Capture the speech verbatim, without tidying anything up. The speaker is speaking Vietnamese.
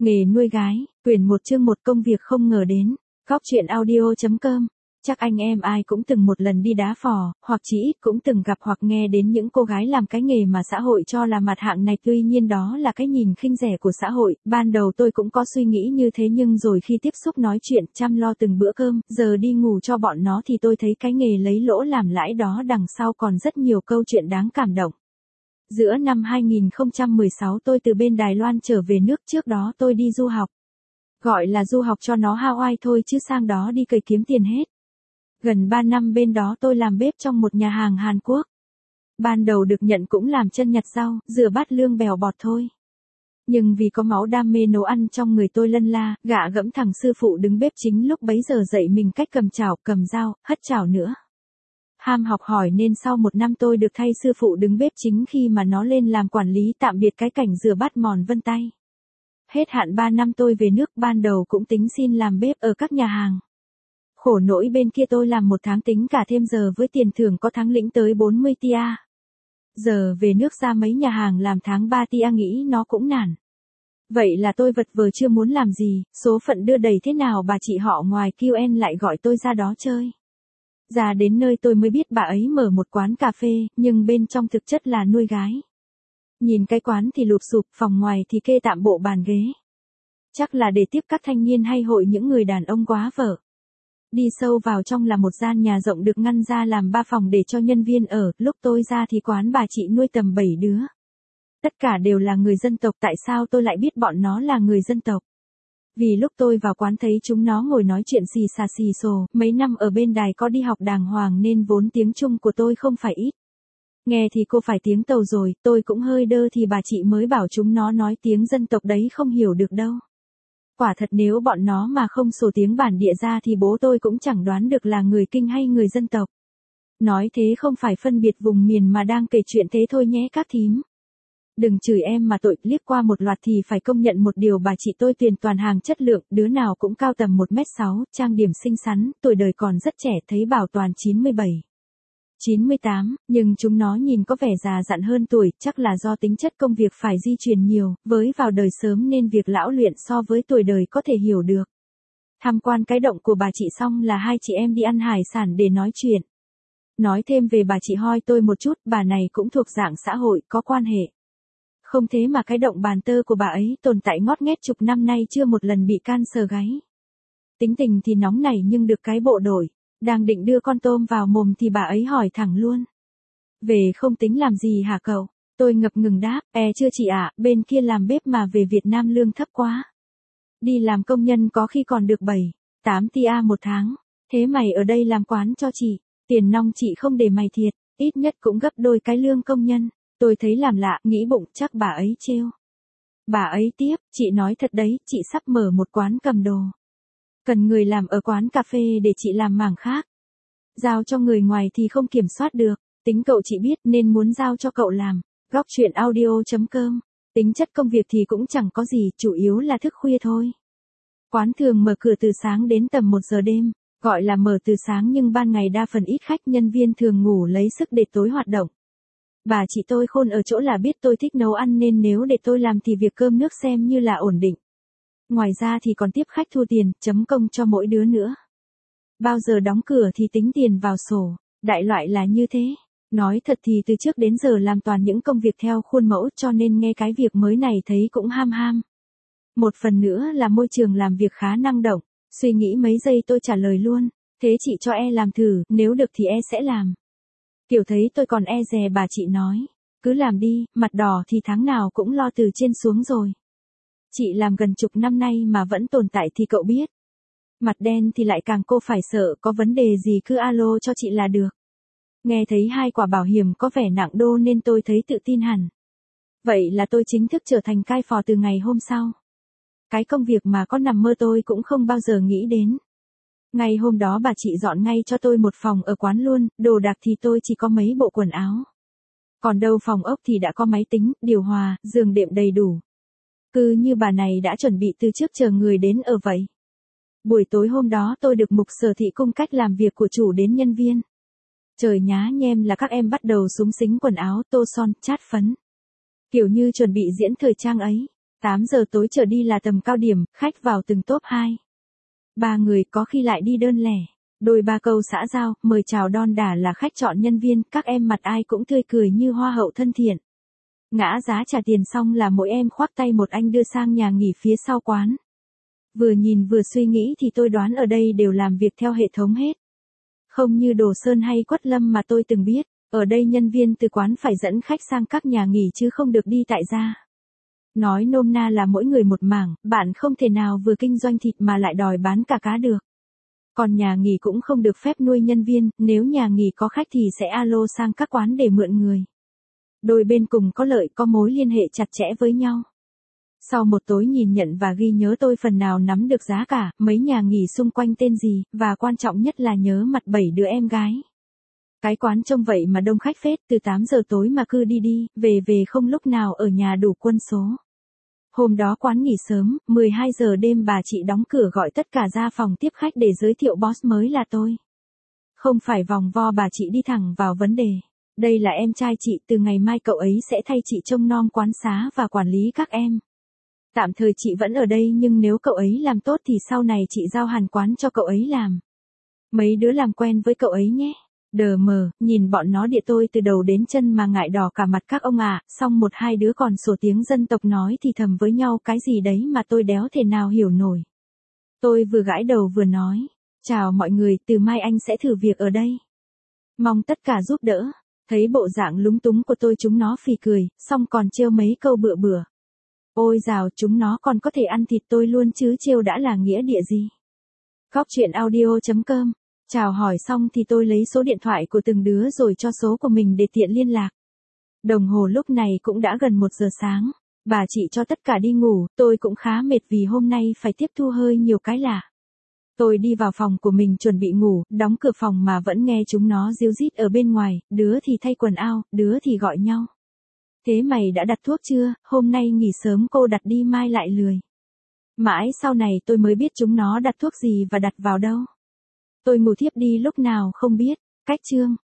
Nghề nuôi gái, quyển một chương một công việc không ngờ đến. Góc truyện audio chấm com. Chắc anh em ai cũng từng một lần đi đá phò, hoặc chỉ ít cũng từng gặp hoặc nghe đến những cô gái làm cái nghề mà xã hội cho là mặt hạng này, tuy nhiên đó là cái nhìn khinh rẻ của xã hội. Ban đầu tôi cũng có suy nghĩ như thế, nhưng rồi khi tiếp xúc nói chuyện, chăm lo từng bữa cơm, giờ đi ngủ cho bọn nó thì tôi thấy cái nghề lấy lỗ làm lãi đó đằng sau còn rất nhiều câu chuyện đáng cảm động. Giữa năm hai nghìn không trăm mười sáu tôi từ bên Đài Loan trở về nước, trước đó tôi đi du học. Gọi là du học cho nó Hawaii thôi chứ sang đó đi cày kiếm tiền hết. Gần ba năm bên đó tôi làm bếp trong một nhà hàng Hàn Quốc. Ban đầu được nhận cũng làm chân nhặt rau, rửa bát lương bèo bọt thôi. Nhưng vì có máu đam mê nấu ăn trong người tôi lân la, gạ gẫm thằng sư phụ đứng bếp chính lúc bấy giờ dạy mình cách cầm chảo, cầm dao, hất chảo nữa. Ham học hỏi nên sau một năm tôi được thay sư phụ đứng bếp chính khi mà nó lên làm quản lý tạm biệt cái cảnh rửa bát mòn vân tay. Hết hạn ba năm tôi về nước, ban đầu cũng tính xin làm bếp ở các nhà hàng. Khổ nỗi bên kia tôi làm một tháng tính cả thêm giờ với tiền thưởng có tháng lĩnh tới bốn mươi tia. Giờ về nước ra mấy nhà hàng làm tháng ba tia nghĩ nó cũng nản. Vậy là tôi vật vờ chưa muốn làm gì, số phận đưa đẩy thế nào bà chị họ ngoài quy en lại gọi tôi ra đó chơi. Ra đến nơi tôi mới biết bà ấy mở một quán cà phê, nhưng bên trong thực chất là nuôi gái. Nhìn cái quán thì lụp xụp, phòng ngoài thì kê tạm bộ bàn ghế. Chắc là để tiếp các thanh niên hay hội những người đàn ông quá vợ. Đi sâu vào trong là một gian nhà rộng được ngăn ra làm ba phòng để cho nhân viên ở, lúc tôi ra thì quán bà chị nuôi tầm bảy đứa. Tất cả đều là người dân tộc, tại sao tôi lại biết bọn nó là người dân tộc? Vì lúc tôi vào quán thấy chúng nó ngồi nói chuyện xì xà xì xồ, mấy năm ở bên Đài có đi học đàng hoàng nên vốn tiếng Trung của tôi không phải ít. Nghe thì cô phải tiếng Tàu rồi, tôi cũng hơi đơ thì bà chị mới bảo chúng nó nói tiếng dân tộc đấy không hiểu được đâu. Quả thật nếu bọn nó mà không sổ tiếng bản địa ra thì bố tôi cũng chẳng đoán được là người Kinh hay người dân tộc. Nói thế không phải phân biệt vùng miền mà đang kể chuyện thế thôi nhé các thím. Đừng chửi em mà tội, liếc qua một loạt thì phải công nhận một điều, bà chị tôi tuyển toàn hàng chất lượng, đứa nào cũng cao tầm một mét sáu, trang điểm xinh xắn, tuổi đời còn rất trẻ, thấy bảo toàn chín mươi bảy, chín mươi tám, nhưng chúng nó nhìn có vẻ già dặn hơn tuổi, chắc là do tính chất công việc phải di chuyển nhiều, với vào đời sớm nên việc lão luyện so với tuổi đời có thể hiểu được. Tham quan cái động của bà chị xong là hai chị em đi ăn hải sản để nói chuyện. Nói thêm về bà chị hoi tôi một chút, bà này cũng thuộc dạng xã hội, có quan hệ. Không thế mà cái động bàn tơ của bà ấy tồn tại ngót nghét chục năm nay chưa một lần bị can sờ gáy. Tính tình thì nóng nảy nhưng được cái bộ đổi. Đang định đưa con tôm vào mồm thì bà ấy hỏi thẳng luôn. Về không tính làm gì hả cậu? Tôi ngập ngừng đáp, e chưa chị ạ, bên kia làm bếp mà về Việt Nam lương thấp quá. Đi làm công nhân có khi còn được bảy, tám tia một tháng. Thế mày ở đây làm quán cho chị, tiền nong chị không để mày thiệt, ít nhất cũng gấp đôi cái lương công nhân. Tôi thấy làm lạ, nghĩ bụng chắc bà ấy trêu. Bà ấy tiếp, chị nói thật đấy, chị sắp mở một quán cầm đồ. Cần người làm ở quán cà phê để chị làm mảng khác. Giao cho người ngoài thì không kiểm soát được, tính cậu chị biết nên muốn giao cho cậu làm. Góc truyện audio chấm com. Tính chất công việc thì cũng chẳng có gì, chủ yếu là thức khuya thôi. Quán thường mở cửa từ sáng đến tầm một giờ đêm, gọi là mở từ sáng nhưng ban ngày đa phần ít khách, nhân viên thường ngủ lấy sức để tối hoạt động. Bà chị tôi khôn ở chỗ là biết tôi thích nấu ăn nên nếu để tôi làm thì việc cơm nước xem như là ổn định. Ngoài ra thì còn tiếp khách thu tiền, chấm công cho mỗi đứa nữa. Bao giờ đóng cửa thì tính tiền vào sổ, đại loại là như thế. Nói thật thì từ trước đến giờ làm toàn những công việc theo khuôn mẫu cho nên nghe cái việc mới này thấy cũng ham ham. Một phần nữa là môi trường làm việc khá năng động, suy nghĩ mấy giây tôi trả lời luôn, thế chị cho e làm thử, nếu được thì e sẽ làm. Kiểu thấy tôi còn e dè bà chị nói, cứ làm đi, mặt đỏ thì tháng nào cũng lo từ trên xuống rồi. Chị làm gần chục năm nay mà vẫn tồn tại thì cậu biết. Mặt đen thì lại càng cô phải sợ, có vấn đề gì cứ alo cho chị là được. Nghe thấy hai quả bảo hiểm có vẻ nặng đô nên tôi thấy tự tin hẳn. Vậy là tôi chính thức trở thành cai phò từ ngày hôm sau. Cái công việc mà có nằm mơ tôi cũng không bao giờ nghĩ đến. Ngày hôm đó bà chị dọn ngay cho tôi một phòng ở quán luôn, đồ đạc thì tôi chỉ có mấy bộ quần áo. Còn đâu phòng ốc thì đã có máy tính, điều hòa, giường đệm đầy đủ. Cứ như bà này đã chuẩn bị từ trước chờ người đến ở vậy. Buổi tối hôm đó tôi được mục sở thị cung cách làm việc của chủ đến nhân viên. Trời nhá nhem là các em bắt đầu xúng xính quần áo, tô son, chát phấn. Kiểu như chuẩn bị diễn thời trang ấy. tám giờ tối trở đi là tầm cao điểm, khách vào từng top hai. Ba người có khi lại đi đơn lẻ. Đôi ba câu xã giao, mời chào đon đả là khách chọn nhân viên, các em mặt ai cũng tươi cười như hoa hậu thân thiện. Ngã giá trả tiền xong là mỗi em khoác tay một anh đưa sang nhà nghỉ phía sau quán. Vừa nhìn vừa suy nghĩ thì tôi đoán ở đây đều làm việc theo hệ thống hết. Không như Đồ Sơn hay Quất Lâm mà tôi từng biết, ở đây nhân viên từ quán phải dẫn khách sang các nhà nghỉ chứ không được đi tại gia. Nói nôm na là mỗi người một mảng, bạn không thể nào vừa kinh doanh thịt mà lại đòi bán cả cá được. Còn nhà nghỉ cũng không được phép nuôi nhân viên, nếu nhà nghỉ có khách thì sẽ alo sang các quán để mượn người. Đôi bên cùng có lợi có mối liên hệ chặt chẽ với nhau. Sau một tối nhìn nhận và ghi nhớ tôi phần nào nắm được giá cả, mấy nhà nghỉ xung quanh tên gì, và quan trọng nhất là nhớ mặt bảy đứa em gái. Cái quán trông vậy mà đông khách phết, từ tám giờ tối mà cứ đi đi, về về không lúc nào ở nhà đủ quân số. Hôm đó quán nghỉ sớm, mười hai giờ đêm bà chị đóng cửa gọi tất cả ra phòng tiếp khách để giới thiệu boss mới là tôi. Không phải vòng vo bà chị đi thẳng vào vấn đề. Đây là em trai chị, từ ngày mai cậu ấy sẽ thay chị trông nom quán xá và quản lý các em. Tạm thời chị vẫn ở đây nhưng nếu cậu ấy làm tốt thì sau này chị giao hẳn quán cho cậu ấy làm. Mấy đứa làm quen với cậu ấy nhé. Đờ mờ, nhìn bọn nó địa tôi từ đầu đến chân mà ngại đỏ cả mặt các ông ạ, xong một hai đứa còn sổ tiếng dân tộc nói thì thầm với nhau cái gì đấy mà tôi đéo thể nào hiểu nổi. Tôi vừa gãi đầu vừa nói, chào mọi người, từ mai anh sẽ thử việc ở đây. Mong tất cả giúp đỡ. Thấy bộ dạng lúng túng của tôi chúng nó phì cười, xong còn trêu mấy câu bựa bựa. Ôi dào, chúng nó còn có thể ăn thịt tôi luôn chứ trêu đã là nghĩa địa gì. Góc chuyện audio chấm com. Chào hỏi xong thì tôi lấy số điện thoại của từng đứa rồi cho số của mình để tiện liên lạc. Đồng hồ lúc này cũng đã gần một giờ sáng. Bà chị cho tất cả đi ngủ, tôi cũng khá mệt vì hôm nay phải tiếp thu hơi nhiều cái lạ. Tôi đi vào phòng của mình chuẩn bị ngủ, đóng cửa phòng mà vẫn nghe chúng nó ríu rít ở bên ngoài, đứa thì thay quần áo, đứa thì gọi nhau. Thế mày đã đặt thuốc chưa, hôm nay nghỉ sớm cô đặt đi mai lại lười. Mãi sau này tôi mới biết chúng nó đặt thuốc gì và đặt vào đâu. Tôi ngủ thiếp đi lúc nào không biết. Cách chương.